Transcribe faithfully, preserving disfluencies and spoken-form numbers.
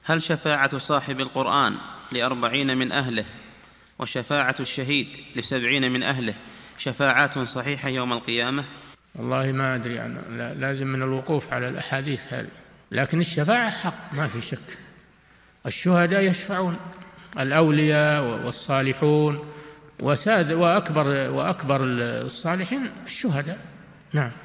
هل شفاعة صاحب القرآن لأربعين من أهله وشفاعة الشهيد لسبعين من أهله شفاعات صحيحة يوم القيامة؟ والله ما أدري أنا، لازم من الوقوف على الأحاديث هذه، لكن الشفاعة حق ما في شك. الشهداء يشفعون، الأولياء والصالحون، وساد وأكبر وأكبر الصالحين الشهداء. نعم.